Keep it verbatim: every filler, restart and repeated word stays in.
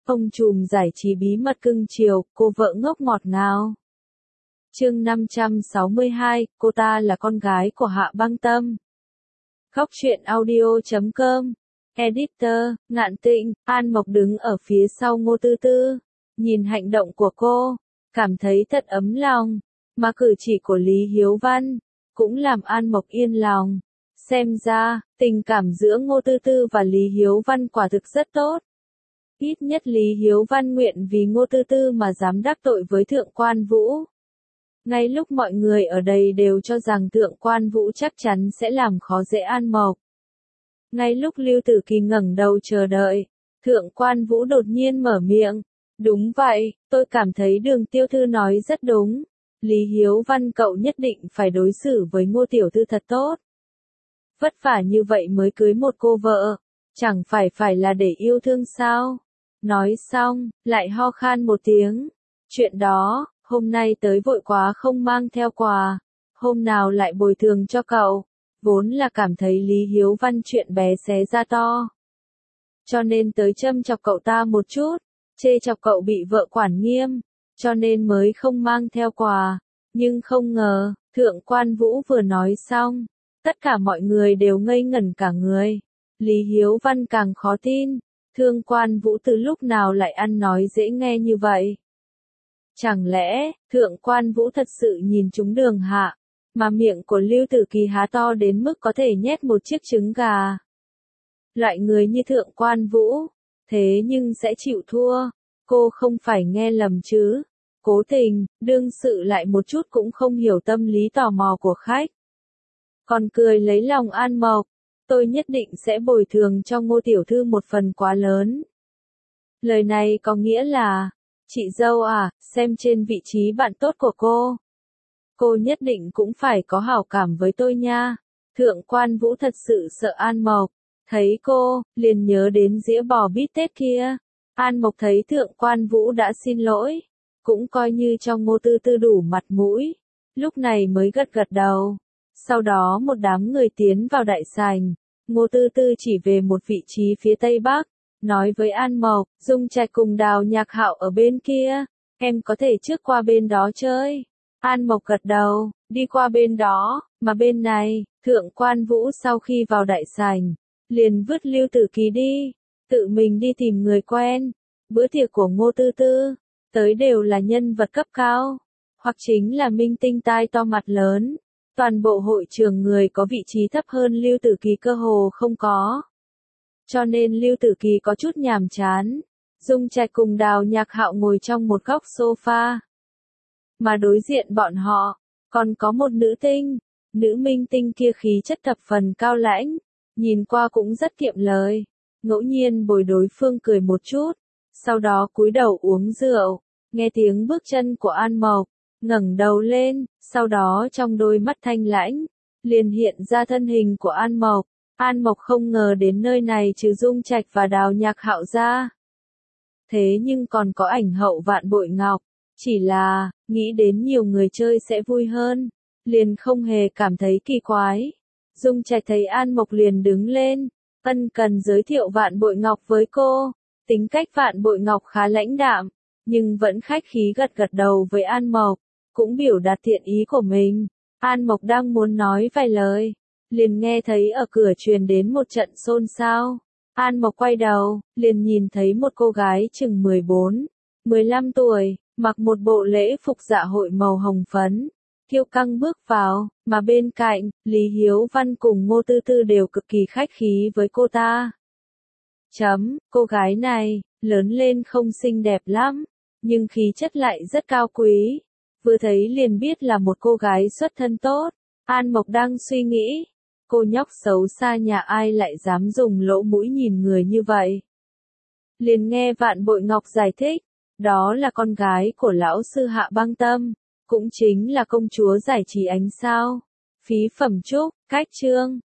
Ông trùm giải trí bí mật cưng chiều, cô vợ ngốc ngọt ngào. Chương năm trăm sáu mươi hai, cô ta là con gái của Hạ Băng Tâm. Góc truyện audio chấm com. Editor, Ngạn Tịnh. An Mộc đứng ở phía sau Ngô Tư Tư, nhìn hành động của cô, cảm thấy thật ấm lòng, mà cử chỉ của Lý Hiếu Văn cũng làm An Mộc yên lòng. Xem ra, tình cảm giữa Ngô Tư Tư và Lý Hiếu Văn quả thực rất tốt. Ít nhất Lý Hiếu Văn nguyện vì Ngô Tư Tư mà dám đắc tội với Thượng Quan Vũ. Ngay lúc mọi người ở đây đều cho rằng Thượng Quan Vũ chắc chắn sẽ làm khó dễ An Mộc. Ngay lúc Lưu Tử Kỳ ngẩng đầu chờ đợi, Thượng Quan Vũ đột nhiên mở miệng. Đúng vậy, tôi cảm thấy Đường Tiêu Thư nói rất đúng. Lý Hiếu Văn cậu nhất định phải đối xử với Ngô Tiểu Thư thật tốt. Vất vả như vậy mới cưới một cô vợ, chẳng phải phải là để yêu thương sao? Nói xong, lại ho khan một tiếng. Chuyện đó, hôm nay tới vội quá không mang theo quà, hôm nào lại bồi thường cho cậu. Vốn là cảm thấy Lý Hiếu Văn chuyện bé xé ra to, cho nên tới châm chọc cậu ta một chút, chê chọc cậu bị vợ quản nghiêm, cho nên mới không mang theo quà. Nhưng không ngờ, Thượng Quan Vũ vừa nói xong, tất cả mọi người đều ngây ngẩn cả người. Lý Hiếu Văn càng khó tin, Thượng Quan Vũ từ lúc nào lại ăn nói dễ nghe như vậy? Chẳng lẽ, Thượng Quan Vũ thật sự nhìn trúng Đường Hạ, mà miệng của Lưu Tử Kỳ há to đến mức có thể nhét một chiếc trứng gà? Loại người như Thượng Quan Vũ, thế nhưng sẽ chịu thua, cô không phải nghe lầm chứ? Cố Tình, đương sự lại một chút cũng không hiểu tâm lý tò mò của khách. Còn cười lấy lòng An Mộc, tôi nhất định sẽ bồi thường cho Ngô Tiểu Thư một phần quá lớn. Lời này có nghĩa là, chị dâu à, xem trên vị trí bạn tốt của cô, cô nhất định cũng phải có hảo cảm với tôi nha. Thượng Quan Vũ thật sự sợ An Mộc, thấy cô, liền nhớ đến dĩa bò bít tết kia. An Mộc thấy Thượng Quan Vũ đã xin lỗi, cũng coi như cho Ngô Tư Tư đủ mặt mũi, lúc này mới gật gật đầu. Sau đó một đám người tiến vào đại sảnh, Ngô Tư Tư chỉ về một vị trí phía tây bắc, nói với An Mộc, Dung Trạch cùng Đào Nhạc Hạo ở bên kia, em có thể trước qua bên đó chơi. An Mộc gật đầu, đi qua bên đó, mà bên này, Thượng Quan Vũ sau khi vào đại sảnh, liền vứt Lưu Tử Kỳ đi, tự mình đi tìm người quen. Bữa tiệc của Ngô Tư Tư, tới đều là nhân vật cấp cao, hoặc chính là minh tinh tai to mặt lớn. Toàn bộ hội trường người có vị trí thấp hơn Lưu Tử Kỳ cơ hồ không có. Cho nên Lưu Tử Kỳ có chút nhàm chán. Dung Trạch cùng Đào Nhạc Hạo ngồi trong một góc sofa. Mà đối diện bọn họ, còn có một nữ tinh. Nữ minh tinh kia khí chất thập phần cao lãnh, nhìn qua cũng rất kiệm lời. Ngẫu nhiên bồi đối phương cười một chút, sau đó cúi đầu uống rượu. Nghe tiếng bước chân của An Mộc, ngẩng đầu lên, sau đó trong đôi mắt thanh lãnh, liền hiện ra thân hình của An Mộc. An Mộc không ngờ đến nơi này trừ Dung Trạch và Đào Nhạc Hạo ra, thế nhưng còn có Ảnh Hậu Vạn Bội Ngọc. Chỉ là, nghĩ đến nhiều người chơi sẽ vui hơn, liền không hề cảm thấy kỳ quái. Dung Trạch thấy An Mộc liền đứng lên, ân cần giới thiệu Vạn Bội Ngọc với cô. Tính cách Vạn Bội Ngọc khá lãnh đạm, nhưng vẫn khách khí gật gật đầu với An Mộc, cũng biểu đạt thiện ý của mình. An Mộc đang muốn nói vài lời, liền nghe thấy ở cửa truyền đến một trận xôn xao. An Mộc quay đầu, liền nhìn thấy một cô gái chừng mười bốn, mười lăm tuổi, mặc một bộ lễ phục dạ hội màu hồng phấn, kiêu căng bước vào, mà bên cạnh, Lý Hiếu Văn cùng Ngô Tư Tư đều cực kỳ khách khí với cô ta. Chấm, cô gái này, lớn lên không xinh đẹp lắm, nhưng khí chất lại rất cao quý. Vừa thấy liền biết là một cô gái xuất thân tốt. An Mộc đang suy nghĩ, cô nhóc xấu xa nhà ai lại dám dùng lỗ mũi nhìn người như vậy. Liền nghe Vạn Bội Ngọc giải thích, đó là con gái của lão sư Hạ Băng Tâm, cũng chính là công chúa giải trí ánh sao. Phí Phẩm Trúc, cách chương.